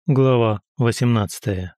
Глава 18.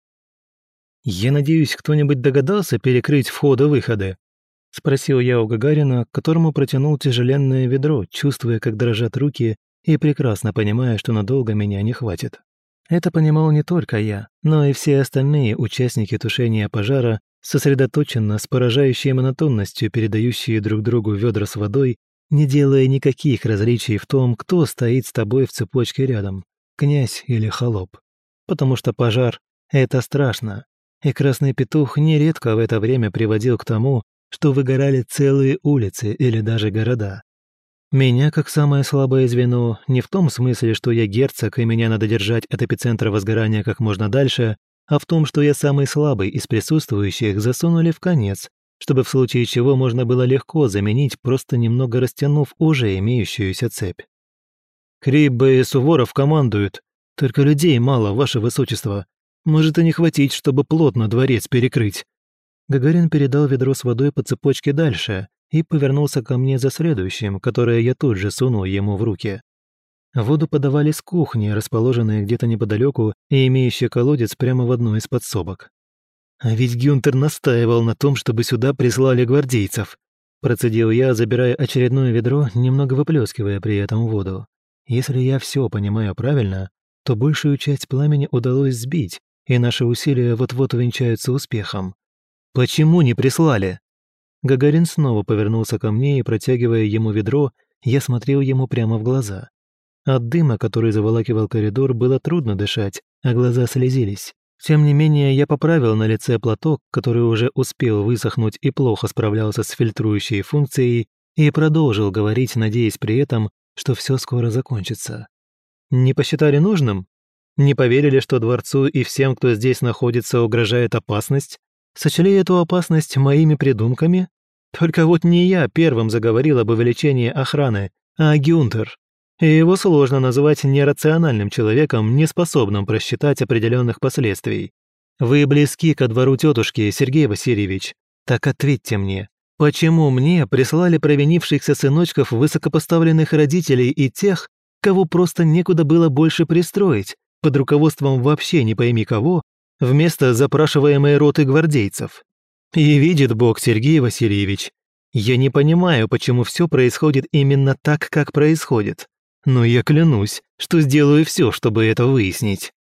«Я надеюсь, кто-нибудь догадался перекрыть входы-выходы?» – спросил я у Гагарина, которому протянул тяжеленное ведро, чувствуя, как дрожат руки, и прекрасно понимая, что надолго меня не хватит. Это понимал не только я, но и все остальные участники тушения пожара, сосредоточенно, с поражающей монотонностью передающие друг другу ведра с водой, не делая никаких различий в том, кто стоит с тобой в цепочке рядом – князь или холоп. Потому что пожар – это страшно, и красный петух нередко в это время приводил к тому, что выгорали целые улицы или даже города. Меня, как самое слабое звено, не в том смысле, что я герцог и меня надо держать от эпицентра возгорания как можно дальше, а в том, что я самый слабый из присутствующих засунули в конец, чтобы в случае чего можно было легко заменить, просто немного растянув уже имеющуюся цепь. Криббе и Суворов командуют. Только людей мало, ваше высочество. Может и не хватить, чтобы плотно дворец перекрыть». Гагарин передал ведро с водой по цепочке дальше и повернулся ко мне за следующим, которое я тут же сунул ему в руки. Воду подавали с кухни, расположенной где-то неподалеку и имеющей колодец прямо в одной из подсобок. «А ведь Гюнтер настаивал на том, чтобы сюда прислали гвардейцев», процедил я, забирая очередное ведро, немного выплескивая при этом воду. «Если я все понимаю правильно, то большую часть пламени удалось сбить, и наши усилия вот-вот увенчаются успехом. Почему не прислали?» Гагарин снова повернулся ко мне и, протягивая ему ведро, я смотрел ему прямо в глаза. От дыма, который заволакивал коридор, было трудно дышать, а глаза слезились. Тем не менее, я поправил на лице платок, который уже успел высохнуть и плохо справлялся с фильтрующей функцией, и продолжил говорить, надеясь при этом, что все скоро закончится. Не посчитали нужным? Не поверили, что дворцу и всем, кто здесь находится, угрожает опасность? Сочли эту опасность моими придумками? Только вот не я первым заговорил об увеличении охраны, а Гюнтер. И его сложно называть нерациональным человеком, неспособным просчитать определенных последствий. Вы близки ко двору тетушки, Сергей Васильевич. Так ответьте мне, почему мне прислали провинившихся сыночков высокопоставленных родителей и тех, кого просто некуда было больше пристроить, под руководством вообще не пойми кого, вместо запрашиваемой роты гвардейцев? И видит Бог, Сергей Васильевич, я не понимаю, почему все происходит именно так, как происходит, но я клянусь, что сделаю все, чтобы это выяснить.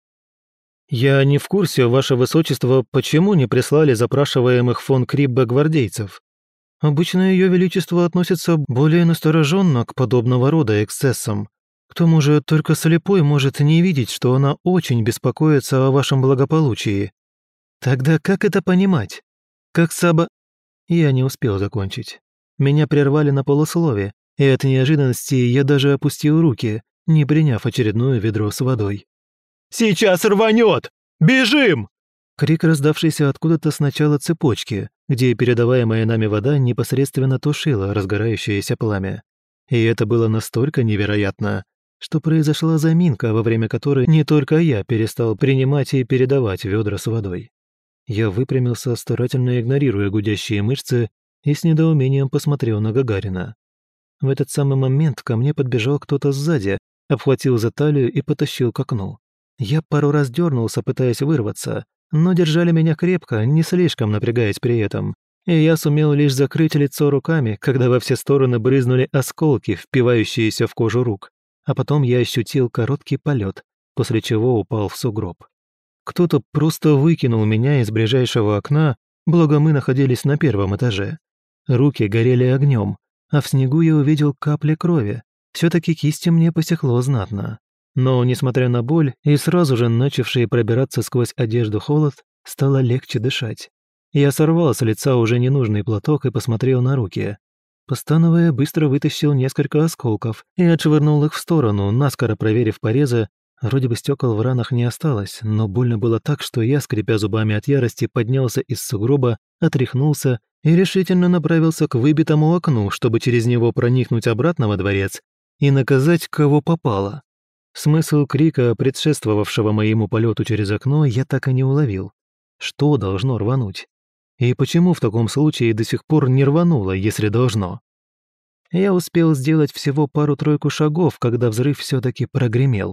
Я не в курсе, ваше высочество, почему не прислали запрашиваемых фон Криббе гвардейцев. Обычно ее величество относится более настороженно к подобного рода эксцессам. К тому же только слепой может не видеть, что она очень беспокоится о вашем благополучии. Тогда как это понимать? Как Саба...» Я не успел закончить. Меня прервали на полуслове, и от неожиданности я даже опустил руки, не приняв очередное ведро с водой. «Сейчас рванет! Бежим!» Крик, раздавшийся откуда-то с начала цепочки, где передаваемая нами вода непосредственно тушила разгорающееся пламя. И это было настолько невероятно, что произошла заминка, во время которой не только я перестал принимать и передавать ведра с водой. Я выпрямился, старательно игнорируя гудящие мышцы, и с недоумением посмотрел на Гагарина. В этот самый момент ко мне подбежал кто-то сзади, обхватил за талию и потащил к окну. Я пару раз дернулся, пытаясь вырваться, но держали меня крепко, не слишком напрягаясь при этом, и я сумел лишь закрыть лицо руками, когда во все стороны брызнули осколки, впивающиеся в кожу рук, а потом я ощутил короткий полет, после чего упал в сугроб. Кто-то просто выкинул меня из ближайшего окна, благо мы находились на первом этаже. Руки горели огнем, а в снегу я увидел капли крови. Все-таки кисти мне посекло знатно. Но, несмотря на боль и сразу же начавший пробираться сквозь одежду холод, стало легче дышать. Я сорвал с лица уже ненужный платок и посмотрел на руки. Постановая, быстро вытащил несколько осколков и отшвырнул их в сторону, наскоро проверив порезы. Вроде бы стекол в ранах не осталось, но больно было так, что я, скрипя зубами от ярости, поднялся из сугроба, отряхнулся и решительно направился к выбитому окну, чтобы через него проникнуть обратно во дворец и наказать, кого попало. Смысл крика, предшествовавшего моему полету через окно, я так и не уловил. Что должно рвануть? И почему в таком случае до сих пор не рвануло, если должно? Я успел сделать всего пару-тройку шагов, когда взрыв все-таки прогремел.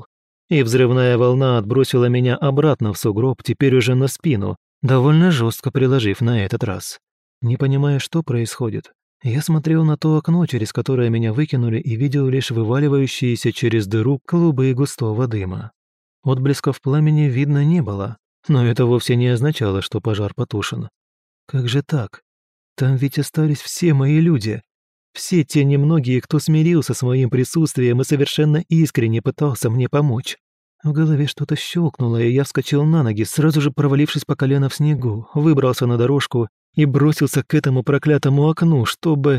и взрывная волна отбросила меня обратно в сугроб, теперь уже на спину, довольно жестко приложив на этот раз. Не понимая, что происходит, я смотрел на то окно, через которое меня выкинули, и видел лишь вываливающиеся через дыру клубы густого дыма. Отблесков пламени видно не было, но это вовсе не означало, что пожар потушен. Как же так? Там ведь остались все мои люди. Все те немногие, кто смирился с моим присутствием и совершенно искренне пытался мне помочь. В голове что-то щелкнуло, и я вскочил на ноги, сразу же провалившись по колено в снегу, выбрался на дорожку и бросился к этому проклятому окну, чтобы...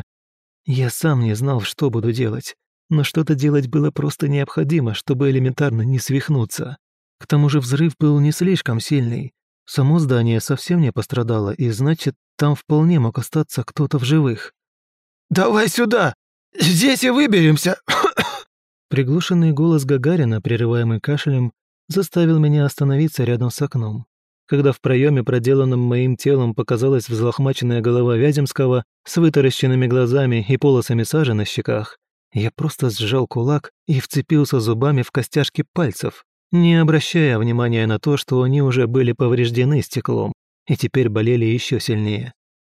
Я сам не знал, что буду делать, но что-то делать было просто необходимо, чтобы элементарно не свихнуться. К тому же взрыв был не слишком сильный. Само здание совсем не пострадало, и значит, там вполне мог остаться кто-то в живых. «Давай сюда! Здесь и выберемся!» Приглушенный голос Гагарина, прерываемый кашлем, заставил меня остановиться рядом с окном. Когда в проеме, проделанном моим телом, показалась взлохмаченная голова Вяземского с вытаращенными глазами и полосами сажи на щеках, я просто сжал кулак и вцепился зубами в костяшки пальцев, не обращая внимания на то, что они уже были повреждены стеклом и теперь болели еще сильнее.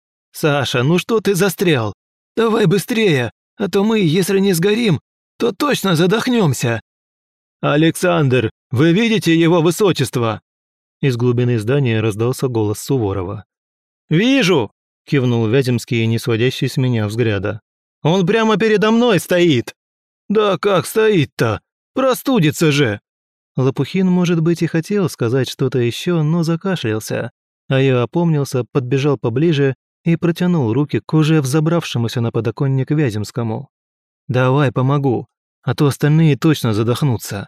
«Саша, ну что ты застрял? Давай быстрее, а то мы, если не сгорим, то точно задохнемся!» «Александр, вы видите его высочество?» Из глубины здания раздался голос Суворова. «Вижу!» – кивнул Вяземский, не сводящий с меня взгляда. «Он прямо передо мной стоит!» «Да как стоит-то? Простудится же!» Лопухин, может быть, и хотел сказать что-то еще, но закашлялся, а я опомнился, подбежал поближе и протянул руки к уже взобравшемуся на подоконник Вяземскому. «Давай помогу, а то остальные точно задохнутся».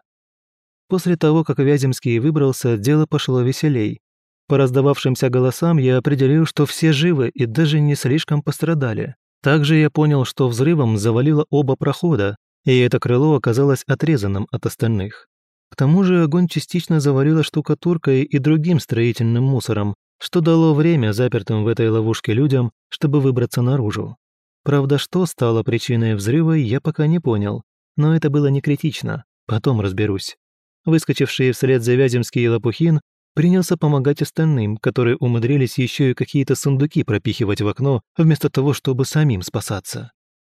После того, как Вяземский выбрался, дело пошло веселей. По раздававшимся голосам я определил, что все живы и даже не слишком пострадали. Также я понял, что взрывом завалило оба прохода, и это крыло оказалось отрезанным от остальных. К тому же огонь частично завалило штукатуркой и другим строительным мусором, что дало время запертым в этой ловушке людям, чтобы выбраться наружу. Правда, что стало причиной взрыва, я пока не понял, но это было не критично, потом разберусь. Выскочивший вслед за Вяземский Лопухин принялся помогать остальным, которые умудрились еще и какие-то сундуки пропихивать в окно, вместо того, чтобы самим спасаться.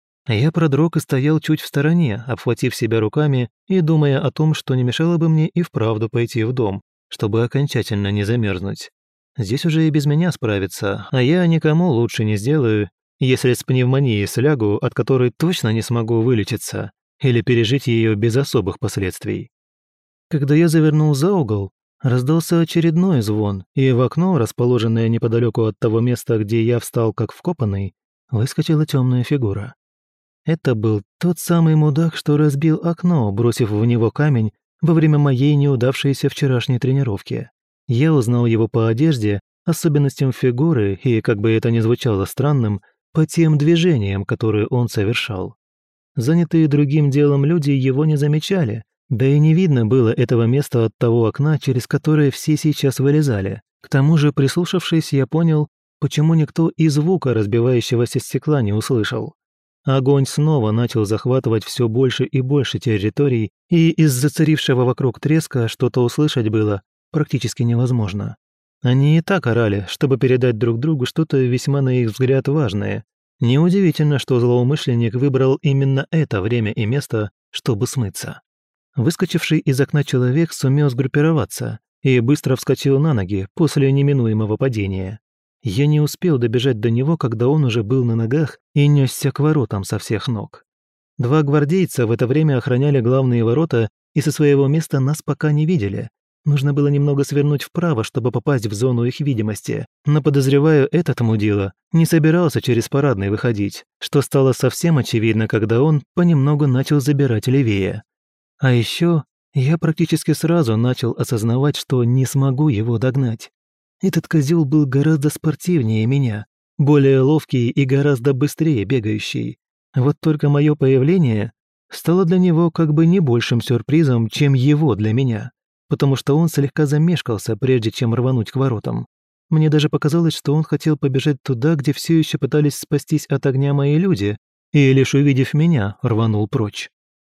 Я продрог и стоял чуть в стороне, обхватив себя руками и думая о том, что не мешало бы мне и вправду пойти в дом, чтобы окончательно не замерзнуть. Здесь уже и без меня справиться, а я никому лучше не сделаю, если с пневмонией слягу, от которой точно не смогу вылечиться, или пережить ее без особых последствий. Когда я завернул за угол, раздался очередной звон, и в окно, расположенное неподалеку от того места, где я встал как вкопанный, выскочила темная фигура. Это был тот самый мудак, что разбил окно, бросив в него камень во время моей неудавшейся вчерашней тренировки. Я узнал его по одежде, особенностям фигуры и, как бы это ни звучало странным, по тем движениям, которые он совершал. Занятые другим делом люди его не замечали, да и не видно было этого места от того окна, через которое все сейчас вылезали. К тому же, прислушавшись, я понял, почему никто и звука разбивающегося стекла не услышал. Огонь снова начал захватывать все больше и больше территорий, и из-за царившего вокруг треска что-то услышать было практически невозможно. Они и так орали, чтобы передать друг другу что-то весьма, на их взгляд, важное. Неудивительно, что злоумышленник выбрал именно это время и место, чтобы смыться. Выскочивший из окна человек сумел сгруппироваться и быстро вскочил на ноги после неминуемого падения. Я не успел добежать до него, когда он уже был на ногах и несся к воротам со всех ног. Два гвардейца в это время охраняли главные ворота и со своего места нас пока не видели. Нужно было немного свернуть вправо, чтобы попасть в зону их видимости, но, подозреваю, этот мудила не собирался через парадный выходить, что стало совсем очевидно, когда он понемногу начал забирать левее. А еще я практически сразу начал осознавать, что не смогу его догнать. Этот козел был гораздо спортивнее меня, более ловкий и гораздо быстрее бегающий. Вот только мое появление стало для него как бы не большим сюрпризом, чем его для меня, потому что он слегка замешкался, прежде чем рвануть к воротам. Мне даже показалось, что он хотел побежать туда, где все еще пытались спастись от огня мои люди, и лишь увидев меня, рванул прочь.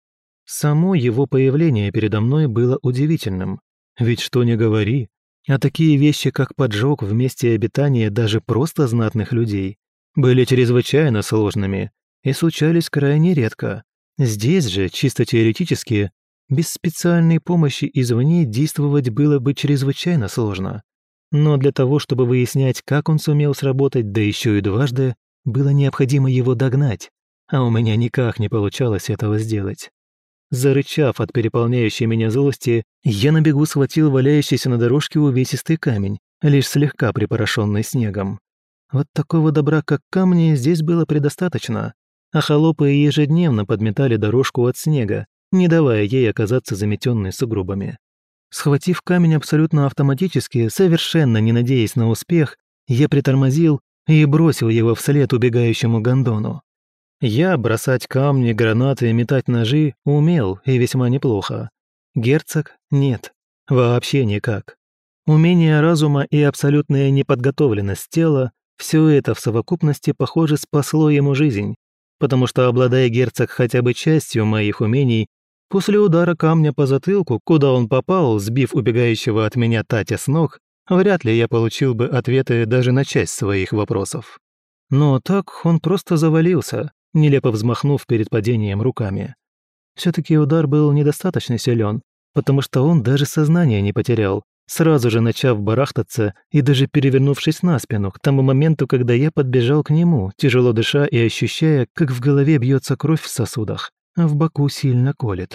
Само его появление передо мной было удивительным. Ведь что ни говори, а такие вещи, как поджог в месте обитания даже просто знатных людей, были чрезвычайно сложными и случались крайне редко. Здесь же, чисто теоретически, без специальной помощи извне действовать было бы чрезвычайно сложно. Но для того, чтобы выяснять, как он сумел сработать, да еще и дважды, было необходимо его догнать, а у меня никак не получалось этого сделать. Зарычав от переполняющей меня злости, я на бегу схватил валяющийся на дорожке увесистый камень, лишь слегка припорошенный снегом. Вот такого добра, как камни, здесь было предостаточно, а холопы ежедневно подметали дорожку от снега, не давая ей оказаться заметенной сугробами. Схватив камень абсолютно автоматически, совершенно не надеясь на успех, я притормозил и бросил его вслед убегающему гондону. Я бросать камни, гранаты, метать ножи умел и весьма неплохо. Герцог – нет, вообще никак. Умение разума и абсолютная неподготовленность тела – все это в совокупности, похоже, спасло ему жизнь, потому что, обладая герцог хотя бы частью моих умений, после удара камня по затылку, куда он попал, сбив убегающего от меня Татя с ног, вряд ли я получил бы ответы даже на часть своих вопросов. Но так он просто завалился, нелепо взмахнув перед падением руками. Все-таки удар был недостаточно силен, потому что он даже сознание не потерял, сразу же начав барахтаться и даже перевернувшись на спину к тому моменту, когда я подбежал к нему, тяжело дыша и ощущая, как в голове бьется кровь в сосудах, а в боку сильно колет.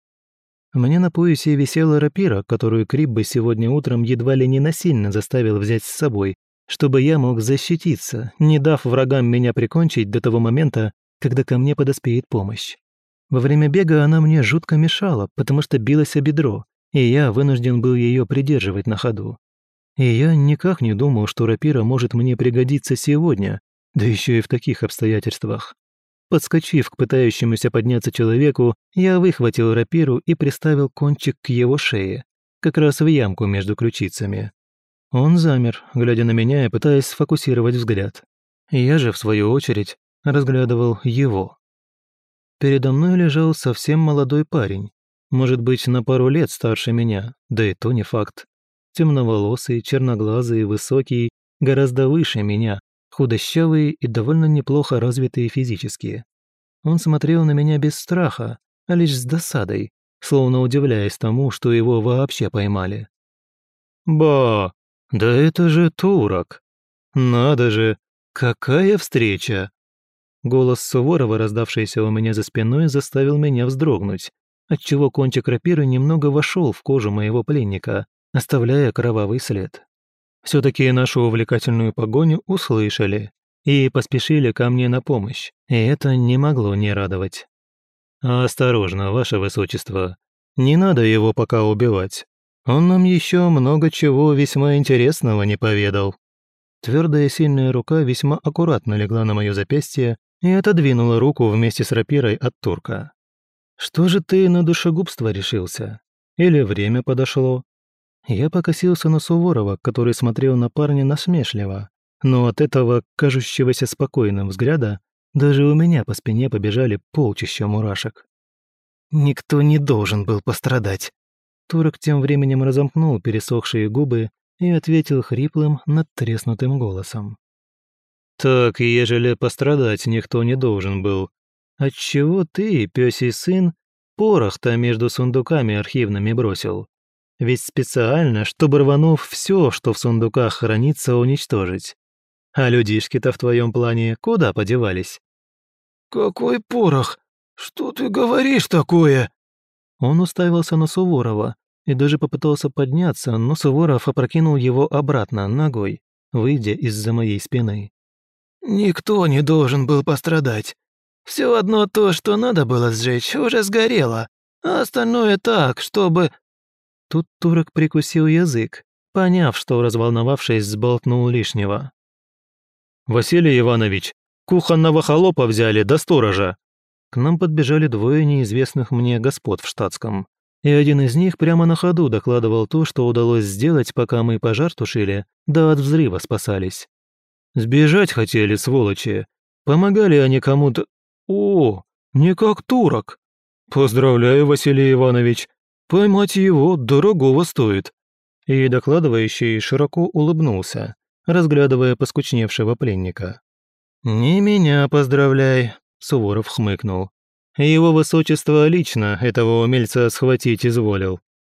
Мне на поясе висела рапира, которую Криббе сегодня утром едва ли не насильно заставил взять с собой, чтобы я мог защититься, не дав врагам меня прикончить до того момента, когда ко мне подоспеет помощь. Во время бега она мне жутко мешала, потому что билась о бедро, и я вынужден был ее придерживать на ходу. И я никак не думал, что рапира может мне пригодиться сегодня, да еще и в таких обстоятельствах. Подскочив к пытающемуся подняться человеку, я выхватил рапиру и приставил кончик к его шее, как раз в ямку между ключицами. Он замер, глядя на меня и пытаясь сфокусировать взгляд. Я же, в свою очередь, разглядывал его. Передо мной лежал совсем молодой парень, может быть, на пару лет старше меня, да и то не факт. Темноволосый, черноглазый, высокий, гораздо выше меня, худощавый и довольно неплохо развитый физически. Он смотрел на меня без страха, а лишь с досадой, словно удивляясь тому, что его вообще поймали. «Ба, да это же турок! Надо же, какая встреча!» Голос Суворова, раздавшийся у меня за спиной, заставил меня вздрогнуть, отчего кончик рапиры немного вошел в кожу моего пленника, оставляя кровавый след. Все-таки нашу увлекательную погоню услышали и поспешили ко мне на помощь, и это не могло не радовать. «Осторожно, ваше высочество, не надо его пока убивать. Он нам еще много чего весьма интересного не поведал». Твердая сильная рука весьма аккуратно легла на мое запястье и отодвинула руку вместе с рапирой от турка. «Что же ты на душегубство решился? Или время подошло?» Я покосился на Суворова, который смотрел на парня насмешливо, но от этого, кажущегося спокойным взгляда, даже у меня по спине побежали полчища мурашек. «Никто не должен был пострадать». Турок тем временем разомкнул пересохшие губы и ответил хриплым, надтреснутым голосом. «Так, ежели пострадать никто не должен был, отчего ты, пёсий сын, порох-то между сундуками архивными бросил? Ведь специально, чтобы рванув все, что в сундуках хранится, уничтожить. А людишки-то в твоем плане куда подевались?» «Какой порох? Что ты говоришь такое?» Он уставился на Суворова и даже попытался подняться, но Суворов опрокинул его обратно ногой, выйдя из-за моей спины. «Никто не должен был пострадать. Все одно то, что надо было сжечь, уже сгорело, а остальное так, чтобы...» Тут турок прикусил язык, поняв, что, разволновавшись, сболтнул лишнего. «Василий Иванович, кухонного холопа взяли до сторожа!» К нам подбежали двое неизвестных мне господ в штатском, и один из них прямо на ходу докладывал то, что удалось сделать, пока мы пожар тушили, да от взрыва спасались. Сбежать хотели, сволочи. Помогали они кому-то... О, не как турок. «Поздравляю, Василий Иванович. Поймать его дорогого стоит». И докладывающий широко улыбнулся, разглядывая поскучневшего пленника. «Не меня поздравляй», — Суворов хмыкнул. «Его высочество лично этого умельца схватить изволил».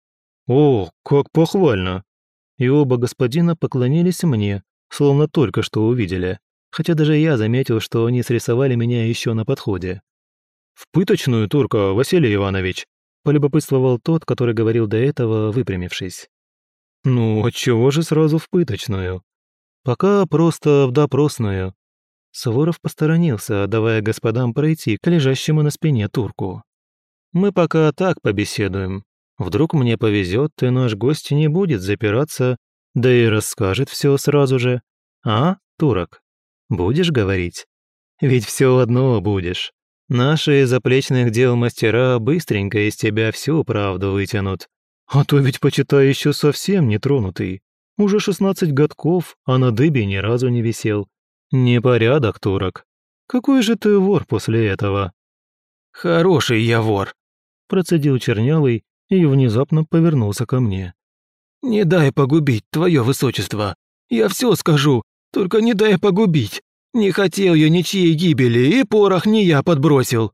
«О, как похвально!» И оба господина поклонились мне, словно только что увидели, хотя даже я заметил, что они срисовали меня еще на подходе. «В пыточную, турка, Василий Иванович», — полюбопытствовал тот, который говорил до этого, выпрямившись. «Ну, отчего же сразу в пыточную? Пока просто в допросную». Суворов посторонился, давая господам пройти к лежащему на спине турку. «Мы пока так побеседуем. Вдруг мне повезет, и наш гость не будет запираться, да и расскажет все сразу же. А, турок, будешь говорить? Ведь все одно будешь. Наши из заплечных дел мастера быстренько из тебя всю правду вытянут. А то ведь, почитай, еще совсем не тронутый. Уже 16 годков, а на дыбе ни разу не висел. Непорядок, турок. Какой же ты вор после этого?» «Хороший я вор», — процедил чернявый и внезапно повернулся ко мне. «Не дай погубить, твое высочество. Я все скажу, только не дай погубить. Не хотел я ничьей гибели, и порох не я подбросил».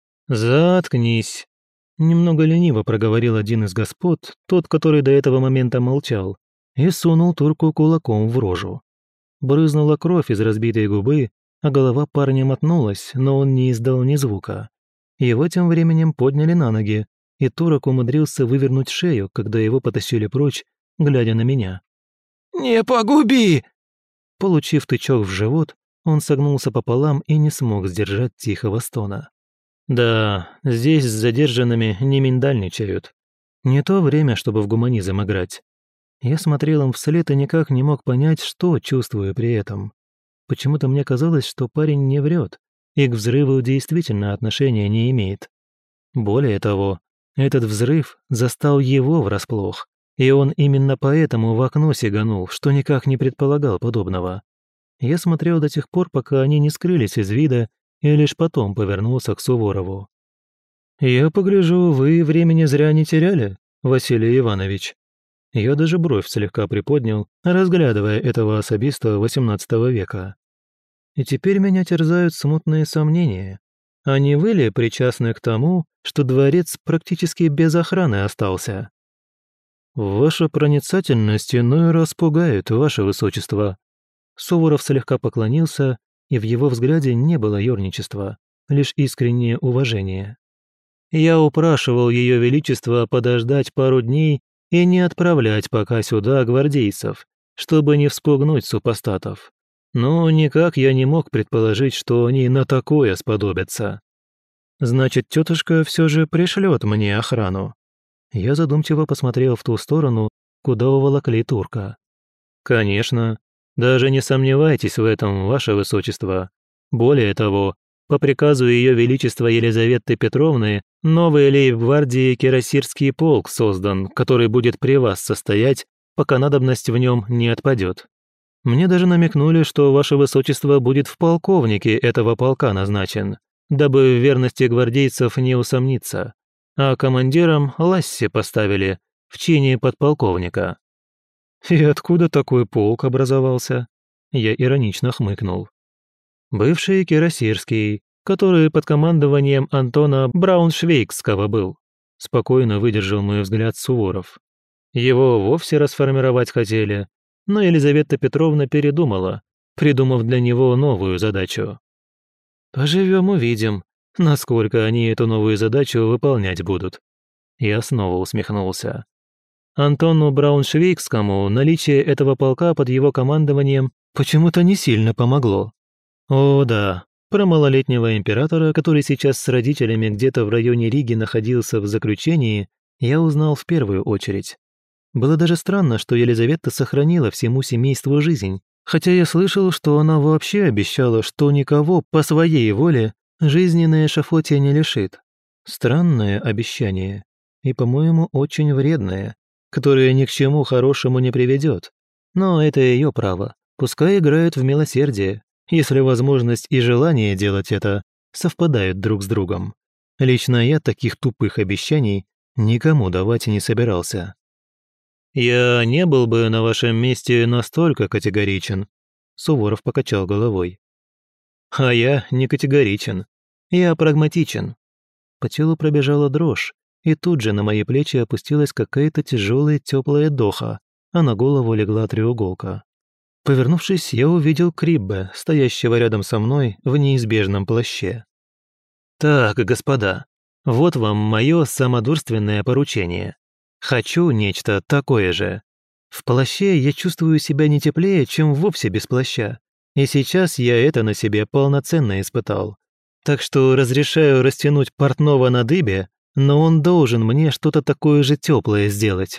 «Заткнись», — немного лениво проговорил один из господ, тот, который до этого момента молчал, и сунул турку кулаком в рожу. Брызнула кровь из разбитой губы, а голова парня мотнулась, но он не издал ни звука. Его тем временем подняли на ноги, и турок умудрился вывернуть шею, когда его потащили прочь, глядя на меня. «Не погуби!» Получив тычок в живот, он согнулся пополам и не смог сдержать тихого стона. «Да, здесь с задержанными не миндальничают. Не то время, чтобы в гуманизм играть». Я смотрел им вслед и никак не мог понять, что чувствую при этом. Почему-то мне казалось, что парень не врет, и к взрыву действительно отношения не имеет. Более того, этот взрыв застал его врасплох, и он именно поэтому в окно сиганул, что никак не предполагал подобного. Я смотрел до тех пор, пока они не скрылись из вида, и лишь потом повернулся к Суворову. «Я погляжу, вы времени зря не теряли, Василий Иванович». Я даже бровь слегка приподнял, разглядывая этого особиста XVIII века. И теперь меня терзают смутные сомнения. А не вы ли причастны к тому, что дворец практически без охраны остался? Ваша проницательность иной раз пугает, ваше высочество. Суворов слегка поклонился, и в его взгляде не было ёрничества, лишь искреннее уважение. Я упрашивал ее величество подождать пару дней и не отправлять пока сюда гвардейцев, чтобы не вспугнуть супостатов. Но никак я не мог предположить, что они на такое сподобятся. Значит, тетушка все же пришлет мне охрану. Я задумчиво посмотрел в ту сторону, куда уволокли турка. Конечно, даже не сомневайтесь в этом, ваше высочество. Более того, по приказу Ее Величества Елизаветы Петровны новый лейб-гвардии Кирасирский полк создан, который будет при вас состоять, пока надобность в нем не отпадет. Мне даже намекнули, что ваше высочество будет в полковнике этого полка назначен, дабы в верности гвардейцев не усомниться, а командиром Ласси поставили в чине подполковника. И откуда такой полк образовался? Я иронично хмыкнул. Бывший Кирасирский, который под командованием Антона Брауншвейгского был, спокойно выдержал мой взгляд Суворов. Его вовсе расформировать хотели, но Елизавета Петровна передумала, придумав для него новую задачу. Поживем увидим, насколько они эту новую задачу выполнять будут. Я снова усмехнулся. Антону Брауншвейгскому наличие этого полка под его командованием почему-то не сильно помогло. О да, про малолетнего императора, который сейчас с родителями где-то в районе Риги находился в заключении, я узнал в первую очередь. Было даже странно, что Елизавета сохранила всему семейству жизнь, хотя я слышал, что она вообще обещала, что никого по своей воле жизни на эшафоте не лишит. Странное обещание и, по-моему, очень вредное, которое ни к чему хорошему не приведет. Но это ее право, пускай играет в милосердие, если возможность и желание делать это совпадают друг с другом. Лично я таких тупых обещаний никому давать не собирался. «Я не был бы на вашем месте настолько категоричен», — Суворов покачал головой. «А я не категоричен. Я прагматичен». По телу пробежала дрожь, и тут же на мои плечи опустилась какая-то тяжелая теплая доха, а на голову легла треуголка. Повернувшись, я увидел Криббе, стоящего рядом со мной в неизбежном плаще. «Так, господа, вот вам мое самодурственное поручение. Хочу нечто такое же. В плаще я чувствую себя не теплее, чем вовсе без плаща, и сейчас я это на себе полноценно испытал. Так что разрешаю растянуть портного на дыбе, но он должен мне что-то такое же теплое сделать».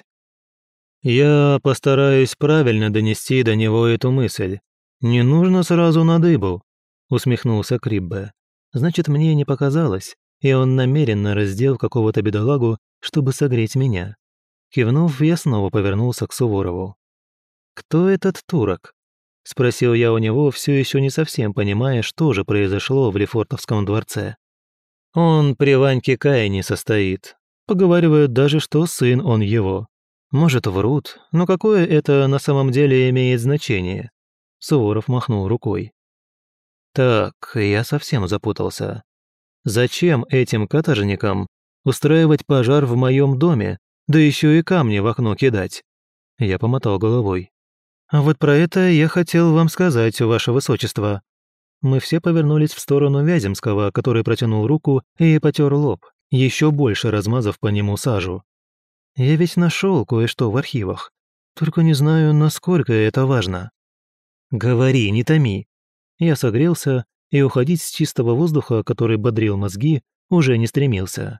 «Я постараюсь правильно донести до него эту мысль. Не нужно сразу на дыбу», — усмехнулся Криббе. «Значит, мне не показалось, и он намеренно раздел какого-то бедолагу, чтобы согреть меня». Кивнув, я снова повернулся к Суворову. «Кто этот турок?» — спросил я у него, все еще не совсем понимая, что же произошло в Лефортовском дворце. «Он при Ваньке Каине состоит. Поговаривают даже, что сын он его. Может, врут, но какое это на самом деле имеет значение?» Суворов махнул рукой. «Так, я совсем запутался. Зачем этим каторжникам устраивать пожар в моем доме, да еще и камни в окно кидать?» Я помотал головой. «А вот про это я хотел вам сказать, ваше высочество». Мы все повернулись в сторону Вяземского, который протянул руку и потер лоб, еще больше размазав по нему сажу. «Я ведь нашел кое-что в архивах, только не знаю, насколько это важно». «Говори, не томи». Я согрелся и уходить с чистого воздуха, который бодрил мозги, уже не стремился.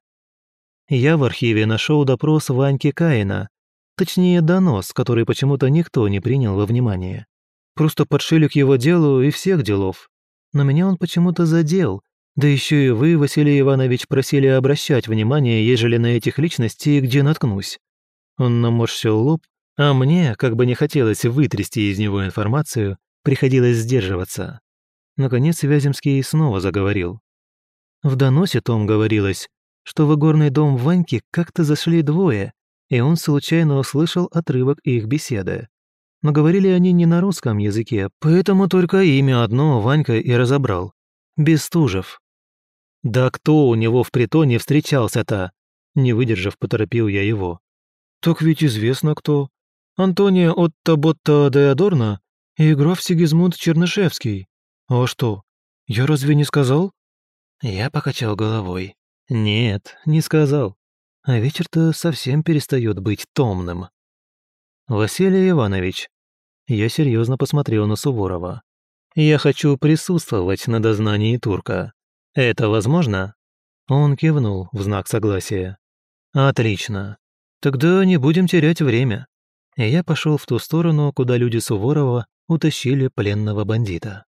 Я в архиве нашел допрос Ваньки Каина, точнее донос, который почему-то никто не принял во внимание. Просто подшили к его делу и всех делов. Но меня он почему-то задел, да еще и вы, Василий Иванович, просили обращать внимание, ежели на этих личностей где наткнусь. Он наморщил лоб, а мне, как бы не хотелось вытрясти из него информацию, приходилось сдерживаться. Наконец Вяземский снова заговорил. В доносе том говорилось, что в игорный дом Ваньки как-то зашли двое, и он случайно услышал отрывок их беседы. Но говорили они не на русском языке, поэтому только имя одно Ванька и разобрал. Бестужев. «Да кто у него в притоне встречался-то?» Не выдержав, поторопил я его. «Так ведь известно кто. Антония Отто Ботто де Адорно и граф Сигизмунд Чернышевский. А что, я разве не сказал?» Я покачал головой. «Нет, не сказал. А вечер-то совсем перестает быть томным». «Василий Иванович», я серьезно посмотрел на Суворова. «Я хочу присутствовать на дознании турка. Это возможно?» Он кивнул в знак согласия. «Отлично. Тогда не будем терять время». И я пошел в ту сторону, куда люди Суворова утащили пленного бандита.